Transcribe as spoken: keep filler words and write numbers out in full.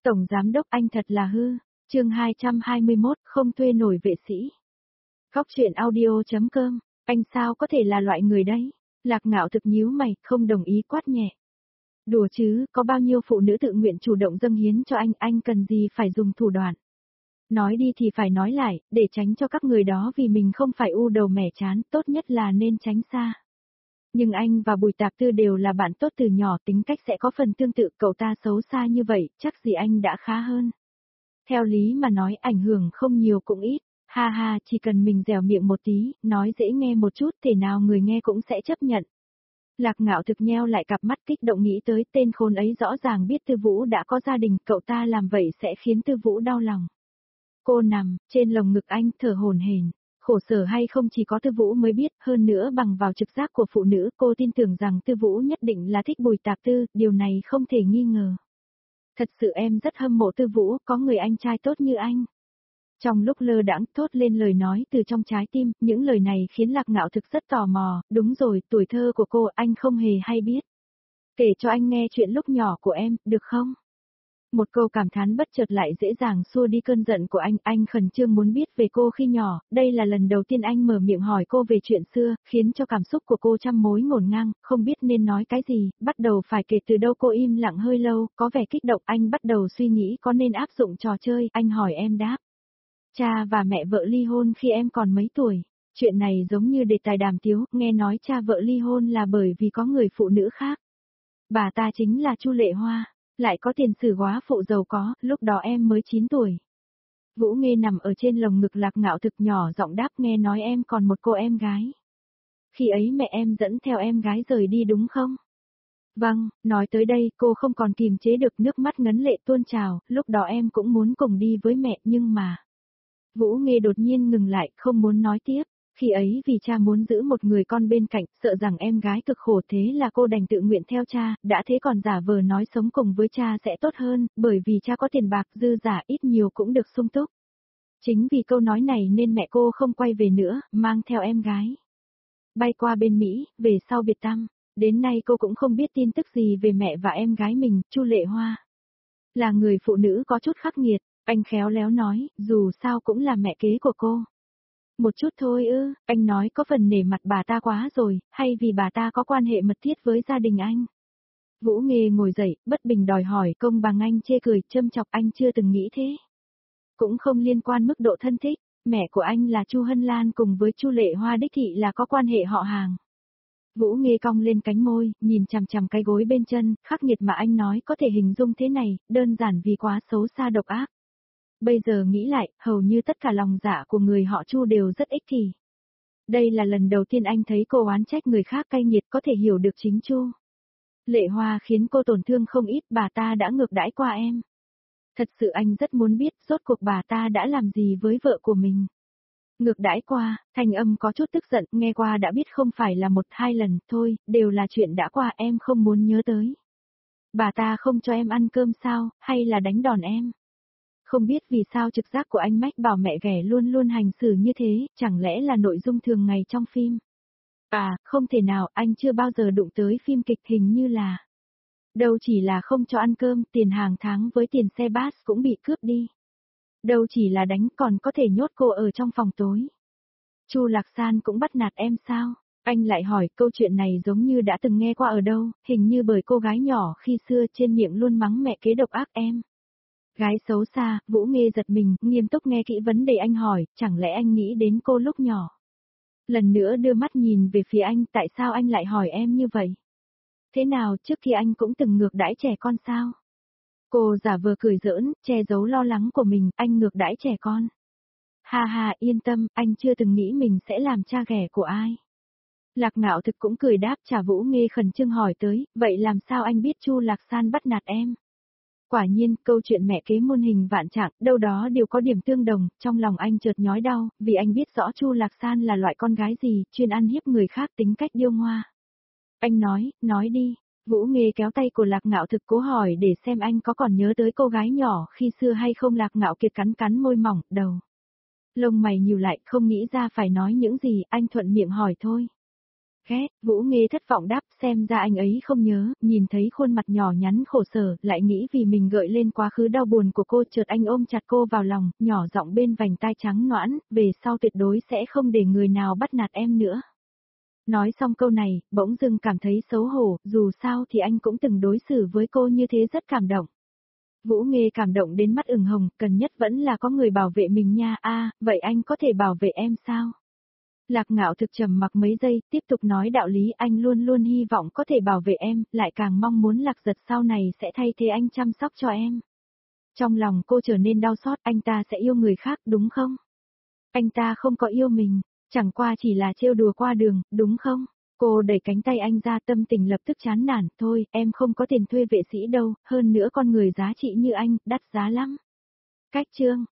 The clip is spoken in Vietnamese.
Tổng giám đốc anh thật là hư. Chương hai trăm hai mươi mốt, không thuê nổi vệ sĩ. Góc truyện audio.com, anh sao có thể là loại người đấy? Lạc Ngạo thực nhíu mày, không đồng ý quát nhẹ. Đùa chứ, có bao nhiêu phụ nữ tự nguyện chủ động dâng hiến cho anh, anh cần gì phải dùng thủ đoạn. Nói đi thì phải nói lại, để tránh cho các người đó vì mình không phải u đầu mẻ chán, tốt nhất là nên tránh xa. Nhưng anh và Bùi Tạp Tư đều là bạn tốt từ nhỏ, tính cách sẽ có phần tương tự, cậu ta xấu xa như vậy, chắc gì anh đã khá hơn. Theo lý mà nói ảnh hưởng không nhiều cũng ít, ha ha, chỉ cần mình dẻo miệng một tí, nói dễ nghe một chút, thể nào người nghe cũng sẽ chấp nhận. Lạc Ngạo thực nheo lại cặp mắt kích động nghĩ tới tên khốn ấy rõ ràng biết Tư Vũ đã có gia đình, cậu ta làm vậy sẽ khiến Tư Vũ đau lòng. Cô nằm trên lồng ngực anh thở hổn hển, khổ sở hay không chỉ có Tư Vũ mới biết, hơn nữa bằng vào trực giác của phụ nữ, cô tin tưởng rằng Tư Vũ nhất định là thích Bùi Tạp Tư, điều này không thể nghi ngờ. Thật sự em rất hâm mộ Tư Vũ, có người anh trai tốt như anh. Trong lúc lơ đãng thốt lên lời nói từ trong trái tim, những lời này khiến Lạc Ngạo thực rất tò mò, đúng rồi, tuổi thơ của cô anh không hề hay biết. Kể cho anh nghe chuyện lúc nhỏ của em, được không? Một câu cảm thán bất chợt lại dễ dàng xua đi cơn giận của anh, anh khẩn trương muốn biết về cô khi nhỏ, đây là lần đầu tiên anh mở miệng hỏi cô về chuyện xưa, khiến cho cảm xúc của cô trăm mối ngổn ngang, không biết nên nói cái gì, bắt đầu phải kể từ đâu. Cô im lặng hơi lâu, có vẻ kích động, anh bắt đầu suy nghĩ có nên áp dụng trò chơi, anh hỏi em đáp. Cha và mẹ vợ ly hôn khi em còn mấy tuổi, chuyện này giống như đề tài đàm tiếu, nghe nói cha vợ ly hôn là bởi vì có người phụ nữ khác. Bà ta chính là Chu Lệ Hoa. Lại có tiền sử góa phụ giàu có, lúc đó em mới chín tuổi. Vũ Nghê nằm ở trên lồng ngực Lạc Ngạo thực nhỏ giọng đáp, nghe nói em còn một cô em gái. Khi ấy mẹ em dẫn theo em gái rời đi đúng không? Vâng, nói tới đây cô không còn kìm chế được, nước mắt ngấn lệ tuôn trào, lúc đó em cũng muốn cùng đi với mẹ nhưng mà... Vũ Nghê đột nhiên ngừng lại, không muốn nói tiếp. Khi ấy vì cha muốn giữ một người con bên cạnh, sợ rằng em gái cực khổ, thế là cô đành tự nguyện theo cha, đã thế còn giả vờ nói sống cùng với cha sẽ tốt hơn, bởi vì cha có tiền bạc dư giả ít nhiều cũng được sung túc. Chính vì câu nói này nên mẹ cô không quay về nữa, mang theo em gái. Bay qua bên Mỹ, về sau biệt tăm, đến nay cô cũng không biết tin tức gì về mẹ và em gái mình, Chu Lệ Hoa. Là người phụ nữ có chút khắc nghiệt, anh khéo léo nói, dù sao cũng là mẹ kế của cô. Một chút thôi ư, anh nói có phần nể mặt bà ta quá rồi, hay vì bà ta có quan hệ mật thiết với gia đình anh? Vũ Nghê ngồi dậy, bất bình đòi hỏi công bằng, anh chê cười, châm chọc, anh chưa từng nghĩ thế. Cũng không liên quan mức độ thân thích, mẹ của anh là Chu Hân Lan cùng với Chu Lệ Hoa đích thị là có quan hệ họ hàng. Vũ Nghê cong lên cánh môi, nhìn chằm chằm cái gối bên chân, khắc nghiệt mà anh nói có thể hình dung thế này, đơn giản vì quá xấu xa độc ác. Bây giờ nghĩ lại, hầu như tất cả lòng dạ của người họ Chu đều rất ích kỷ. Đây là lần đầu tiên anh thấy cô oán trách người khác cay nghiệt, có thể hiểu được chính Chu Lệ Hoa khiến cô tổn thương không ít, bà ta đã ngược đãi qua em. Thật sự anh rất muốn biết, rốt cuộc bà ta đã làm gì với vợ của mình. Ngược đãi qua, thanh âm có chút tức giận, nghe qua đã biết không phải là một hai lần, thôi, đều là chuyện đã qua, em không muốn nhớ tới. Bà ta không cho em ăn cơm sao, hay là đánh đòn em? Không biết vì sao trực giác của anh mách bảo mẹ ghẻ luôn luôn hành xử như thế, chẳng lẽ là nội dung thường ngày trong phim? À, không thể nào, anh chưa bao giờ đụng tới phim kịch, hình như là... Đâu chỉ là không cho ăn cơm, tiền hàng tháng với tiền xe bus cũng bị cướp đi. Đâu chỉ là đánh, còn có thể nhốt cô ở trong phòng tối. Chu Lạc San cũng bắt nạt em sao? Anh lại hỏi, câu chuyện này giống như đã từng nghe qua ở đâu, hình như bởi cô gái nhỏ khi xưa trên miệng luôn mắng mẹ kế độc ác em. Gái xấu xa, Vũ Nghê giật mình, nghiêm túc nghe kỹ vấn đề anh hỏi, chẳng lẽ anh nghĩ đến cô lúc nhỏ? Lần nữa đưa mắt nhìn về phía anh, tại sao anh lại hỏi em như vậy? Thế nào, trước kia anh cũng từng ngược đãi trẻ con sao? Cô giả vờ cười giỡn, che giấu lo lắng của mình, anh ngược đãi trẻ con. Ha ha, yên tâm, anh chưa từng nghĩ mình sẽ làm cha ghẻ của ai. Lạc Ngạo thực cũng cười đáp, trả. Vũ Nghê khẩn trương hỏi tới, vậy làm sao anh biết Chu Lạc San bắt nạt em? Quả nhiên, câu chuyện mẹ kế muôn hình vạn trạng, đâu đó đều có điểm tương đồng, trong lòng anh chợt nhói đau, vì anh biết rõ Chu Lạc San là loại con gái gì, chuyên ăn hiếp người khác, tính cách điêu ngoa. Anh nói, nói đi. Vũ Nghê kéo tay của Lạc Ngạo thực cố hỏi để xem anh có còn nhớ tới cô gái nhỏ khi xưa hay không. Lạc Ngạo Kiệt cắn cắn môi mỏng, đầu. Lông mày nhíu lại, không nghĩ ra phải nói những gì, anh thuận miệng hỏi thôi. Ghét, Vũ Nghê thất vọng đáp, xem ra anh ấy không nhớ, nhìn thấy khuôn mặt nhỏ nhắn khổ sở, lại nghĩ vì mình gợi lên quá khứ đau buồn của cô, chợt anh ôm chặt cô vào lòng, nhỏ giọng bên vành tai trắng nõn, về sau tuyệt đối sẽ không để người nào bắt nạt em nữa. Nói xong câu này, bỗng dưng cảm thấy xấu hổ, dù sao thì anh cũng từng đối xử với cô như thế rất cảm động. Vũ Nghê cảm động đến mắt ửng hồng, cần nhất vẫn là có người bảo vệ mình nha. A, vậy anh có thể bảo vệ em sao? Lạc Ngạo thực trầm mặc mấy giây, tiếp tục nói đạo lý, anh luôn luôn hy vọng có thể bảo vệ em, lại càng mong muốn Lạc Giật sau này sẽ thay thế anh chăm sóc cho em. Trong lòng cô trở nên đau xót, anh ta sẽ yêu người khác, đúng không? Anh ta không có yêu mình, chẳng qua chỉ là trêu đùa qua đường, đúng không? Cô đẩy cánh tay anh ra, tâm tình lập tức chán nản, thôi, em không có tiền thuê vệ sĩ đâu, hơn nữa con người giá trị như anh, đắt giá lắm. Cách chương